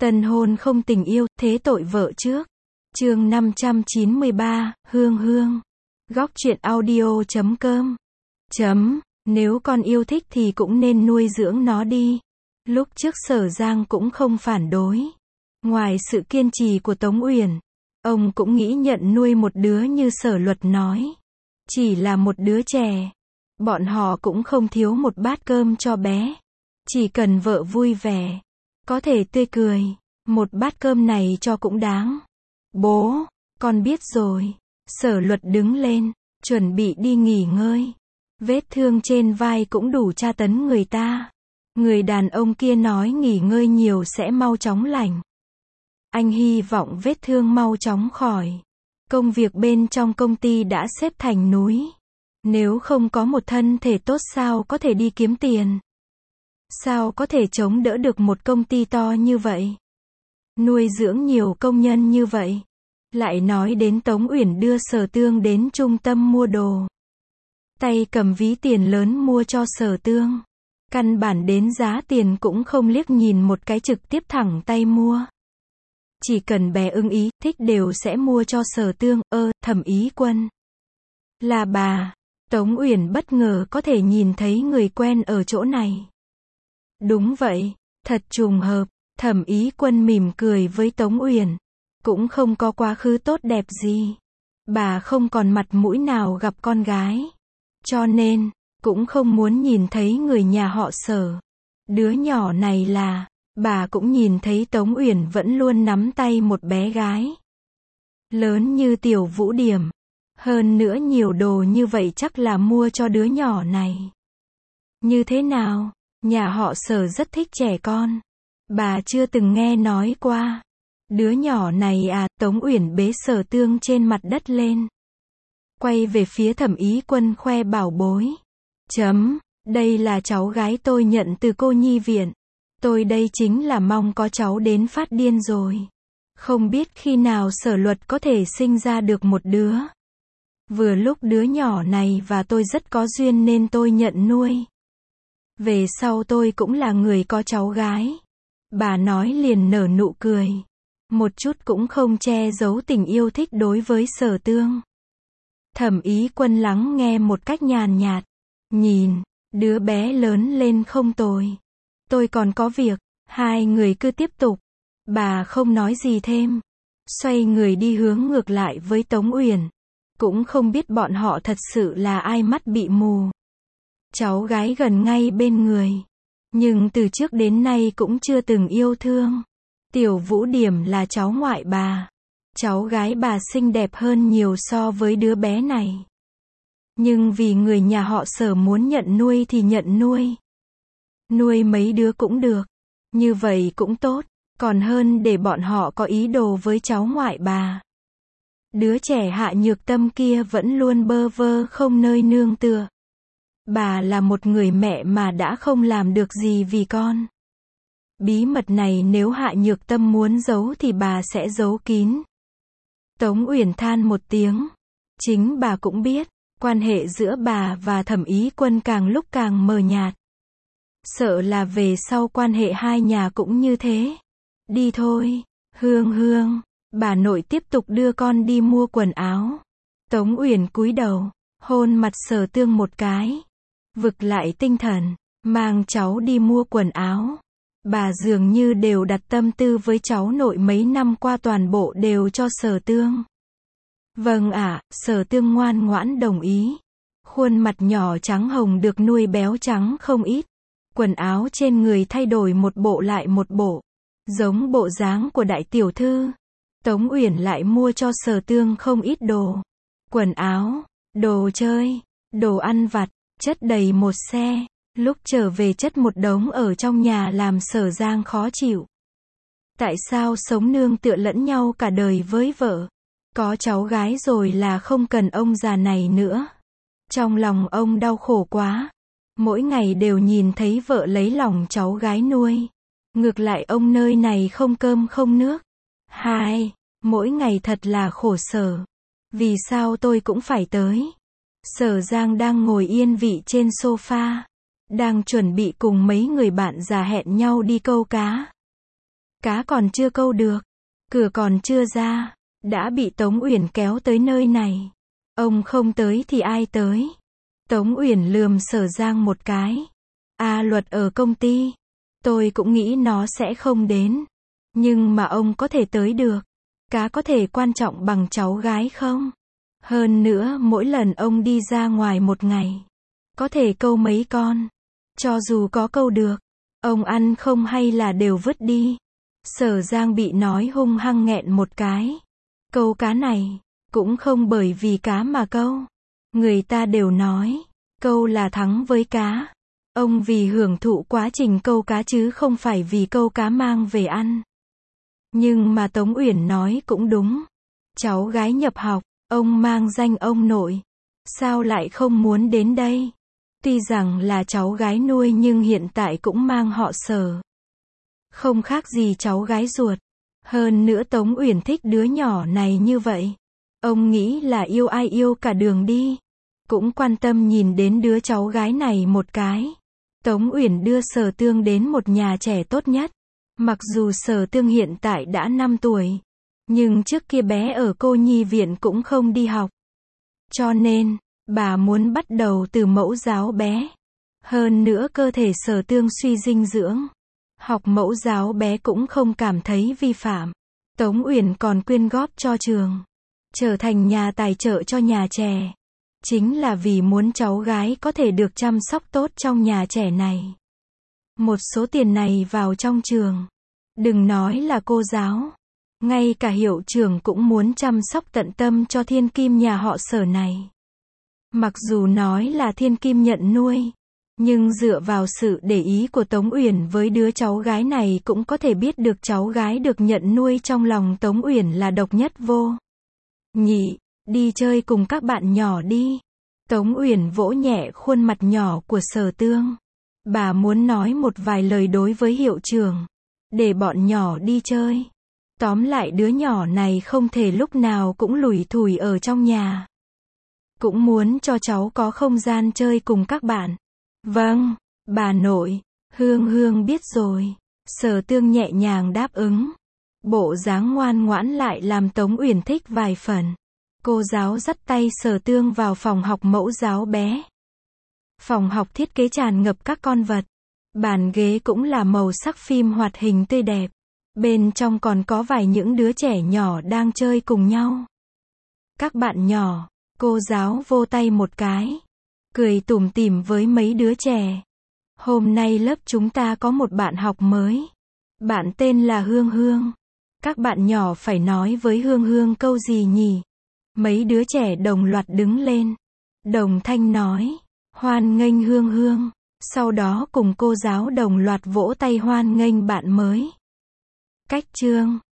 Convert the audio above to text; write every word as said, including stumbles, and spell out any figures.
Tân hôn không tình yêu, thế tội vợ trước. Chương năm trăm chín mươi ba, Hương Hương. Góc truyện audio chấm com. Chấm, nếu con yêu thích thì cũng nên nuôi dưỡng nó đi. Lúc trước Sở Giang cũng không phản đối. Ngoài sự kiên trì của Tống Uyển, ông cũng nghĩ nhận nuôi một đứa như Sở Luật nói. Chỉ là một đứa trẻ. Bọn họ cũng không thiếu một bát cơm cho bé. Chỉ cần vợ vui vẻ, có thể tươi cười, một bát cơm này cho cũng đáng. Bố, con biết rồi. Sở Luật đứng lên, chuẩn bị đi nghỉ ngơi. Vết thương trên vai cũng đủ tra tấn người ta. Người đàn ông kia nói nghỉ ngơi nhiều sẽ mau chóng lành. Anh hy vọng vết thương mau chóng khỏi. Công việc bên trong công ty đã xếp thành núi. Nếu không có một thân thể tốt sao có thể đi kiếm tiền? Sao có thể chống đỡ được một công ty to như vậy? Nuôi dưỡng nhiều công nhân như vậy. Lại nói đến Tống Uyển đưa Sở Tương đến trung tâm mua đồ. Tay cầm ví tiền lớn mua cho Sở Tương. Căn bản đến giá tiền cũng không liếc nhìn một cái, trực tiếp thẳng tay mua. Chỉ cần bé ưng ý, thích đều sẽ mua cho Sở Tương. Ơ, Thẩm Ý Quân. Là bà. Tống Uyển bất ngờ có thể nhìn thấy người quen ở chỗ này. Đúng vậy, thật trùng hợp. Thẩm Ý Quân mỉm cười với Tống Uyển. Cũng không có quá khứ tốt đẹp gì. Bà không còn mặt mũi nào gặp con gái. Cho nên, cũng không muốn nhìn thấy người nhà họ Sở. Đứa nhỏ này là, bà cũng nhìn thấy Tống Uyển vẫn luôn nắm tay một bé gái. Lớn như Tiểu Vũ Điểm. Hơn nữa nhiều đồ như vậy chắc là mua cho đứa nhỏ này. Như thế nào? Nhà họ Sở rất thích trẻ con. Bà chưa từng nghe nói qua. Đứa nhỏ này à? Tống Uyển bế Sở Tương trên mặt đất lên. Quay về phía Thẩm Ý Quân khoe bảo bối. Chấm, đây là cháu gái tôi nhận từ cô nhi viện. Tôi đây chính là mong có cháu đến phát điên rồi. Không biết khi nào Sở Luật có thể sinh ra được một đứa. Vừa lúc đứa nhỏ này và tôi rất có duyên nên tôi nhận nuôi. Về sau tôi cũng là người có cháu gái. Bà nói liền nở nụ cười. Một chút cũng không che giấu tình yêu thích đối với Sở Tương. Thẩm Ý Quân lắng nghe một cách nhàn nhạt. Nhìn, đứa bé lớn lên không tồi. Tôi còn có việc. Hai người cứ tiếp tục. Bà không nói gì thêm. Xoay người đi hướng ngược lại với Tống Uyển. Cũng không biết bọn họ thật sự là ai mắt bị mù. Cháu gái gần ngay bên người. Nhưng từ trước đến nay cũng chưa từng yêu thương. Tiểu Vũ Điểm là cháu ngoại bà. Cháu gái bà xinh đẹp hơn nhiều so với đứa bé này. Nhưng vì người nhà họ Sở muốn nhận nuôi thì nhận nuôi. Nuôi mấy đứa cũng được. Như vậy cũng tốt. Còn hơn để bọn họ có ý đồ với cháu ngoại bà. Đứa trẻ Hạ Nhược Tâm kia vẫn luôn bơ vơ không nơi nương tựa. Bà là một người mẹ mà đã không làm được gì vì con. Bí mật này nếu Hạ Nhược Tâm muốn giấu thì bà sẽ giấu kín. Tống Uyển than một tiếng. Chính bà cũng biết, quan hệ giữa bà và Thẩm Ý Quân càng lúc càng mờ nhạt. Sợ là về sau quan hệ hai nhà cũng như thế. Đi thôi, Hương Hương. Bà nội tiếp tục đưa con đi mua quần áo. Tống Uyển cúi đầu, hôn mặt Sở Tương một cái. Vực lại tinh thần, mang cháu đi mua quần áo. Bà dường như đều đặt tâm tư với cháu nội mấy năm qua toàn bộ đều cho Sở Tương. Vâng ạ, à, Sở Tương ngoan ngoãn đồng ý. Khuôn mặt nhỏ trắng hồng được nuôi béo trắng không ít. Quần áo trên người thay đổi một bộ lại một bộ. Giống bộ dáng của đại tiểu thư. Tống Uyển lại mua cho Sở Tương không ít đồ. Quần áo, đồ chơi, đồ ăn vặt, chất đầy một xe. Lúc trở về chất một đống ở trong nhà làm Sở Giang khó chịu. Tại sao sống nương tựa lẫn nhau cả đời với vợ? Có cháu gái rồi là không cần ông già này nữa. Trong lòng ông đau khổ quá. Mỗi ngày đều nhìn thấy vợ lấy lòng cháu gái nuôi. Ngược lại ông nơi này không cơm không nước. Hai, mỗi ngày thật là khổ sở. Vì sao tôi cũng phải tới? Sở Giang đang ngồi yên vị trên sofa. Đang chuẩn bị cùng mấy người bạn già hẹn nhau đi câu cá. Cá còn chưa câu được, cửa còn chưa ra, đã bị Tống Uyển kéo tới nơi này. Ông không tới thì ai tới? Tống Uyển lườm Sở Giang một cái. A Luật ở công ty. Tôi cũng nghĩ nó sẽ không đến. Nhưng mà ông có thể tới được. Cá có thể quan trọng bằng cháu gái không? Hơn nữa mỗi lần ông đi ra ngoài một ngày, có thể câu mấy con. Cho dù có câu được, ông ăn không hay là đều vứt đi. Sở Giang bị nói hung hăng nghẹn một cái. Câu cá này, cũng không bởi vì cá mà câu. Người ta đều nói, câu là thắng với cá. Ông vì hưởng thụ quá trình câu cá chứ không phải vì câu cá mang về ăn. Nhưng mà Tống Uyển nói cũng đúng. Cháu gái nhập học, ông mang danh ông nội. Sao lại không muốn đến đây? Tuy rằng là cháu gái nuôi nhưng hiện tại cũng mang họ Sở. Không khác gì cháu gái ruột. Hơn nữa Tống Uyển thích đứa nhỏ này như vậy. Ông nghĩ là yêu ai yêu cả đường đi. Cũng quan tâm nhìn đến đứa cháu gái này một cái. Tống Uyển đưa Sở Tương đến một nhà trẻ tốt nhất. Mặc dù Sở Tương hiện tại đã năm tuổi. Nhưng trước kia bé ở cô nhi viện cũng không đi học. Cho nên, bà muốn bắt đầu từ mẫu giáo bé. Hơn nữa cơ thể Sở Tương suy dinh dưỡng. Học mẫu giáo bé cũng không cảm thấy vi phạm. Tống Uyển còn quyên góp cho trường. Trở thành nhà tài trợ cho nhà trẻ. Chính là vì muốn cháu gái có thể được chăm sóc tốt trong nhà trẻ này. Một số tiền này vào trong trường. Đừng nói là cô giáo. Ngay cả hiệu trưởng cũng muốn chăm sóc tận tâm cho thiên kim nhà họ Sở này. Mặc dù nói là thiên kim nhận nuôi. Nhưng dựa vào sự để ý của Tống Uyển với đứa cháu gái này cũng có thể biết được cháu gái được nhận nuôi trong lòng Tống Uyển là độc nhất vô nhị. Đi chơi cùng các bạn nhỏ đi. Tống Uyển vỗ nhẹ khuôn mặt nhỏ của Sở Tương. Bà muốn nói một vài lời đối với hiệu trưởng. Để bọn nhỏ đi chơi. Tóm lại đứa nhỏ này không thể lúc nào cũng lủi thủi ở trong nhà. Cũng muốn cho cháu có không gian chơi cùng các bạn. Vâng, bà nội. Hương Hương biết rồi. Sở Tương nhẹ nhàng đáp ứng. Bộ dáng ngoan ngoãn lại làm Tống Uyển thích vài phần. Cô giáo dắt tay Sở Tương vào phòng học mẫu giáo bé. Phòng học thiết kế tràn ngập các con vật. Bàn ghế cũng là màu sắc phim hoạt hình tươi đẹp. Bên trong còn có vài những đứa trẻ nhỏ đang chơi cùng nhau. Các bạn nhỏ, cô giáo vỗ tay một cái. Cười tủm tỉm với mấy đứa trẻ. Hôm nay lớp chúng ta có một bạn học mới. Bạn tên là Hương Hương. Các bạn nhỏ phải nói với Hương Hương câu gì nhỉ? Mấy đứa trẻ đồng loạt đứng lên. Đồng thanh nói, hoan nghênh Hương Hương. Sau đó cùng cô giáo đồng loạt vỗ tay hoan nghênh bạn mới. Cách chương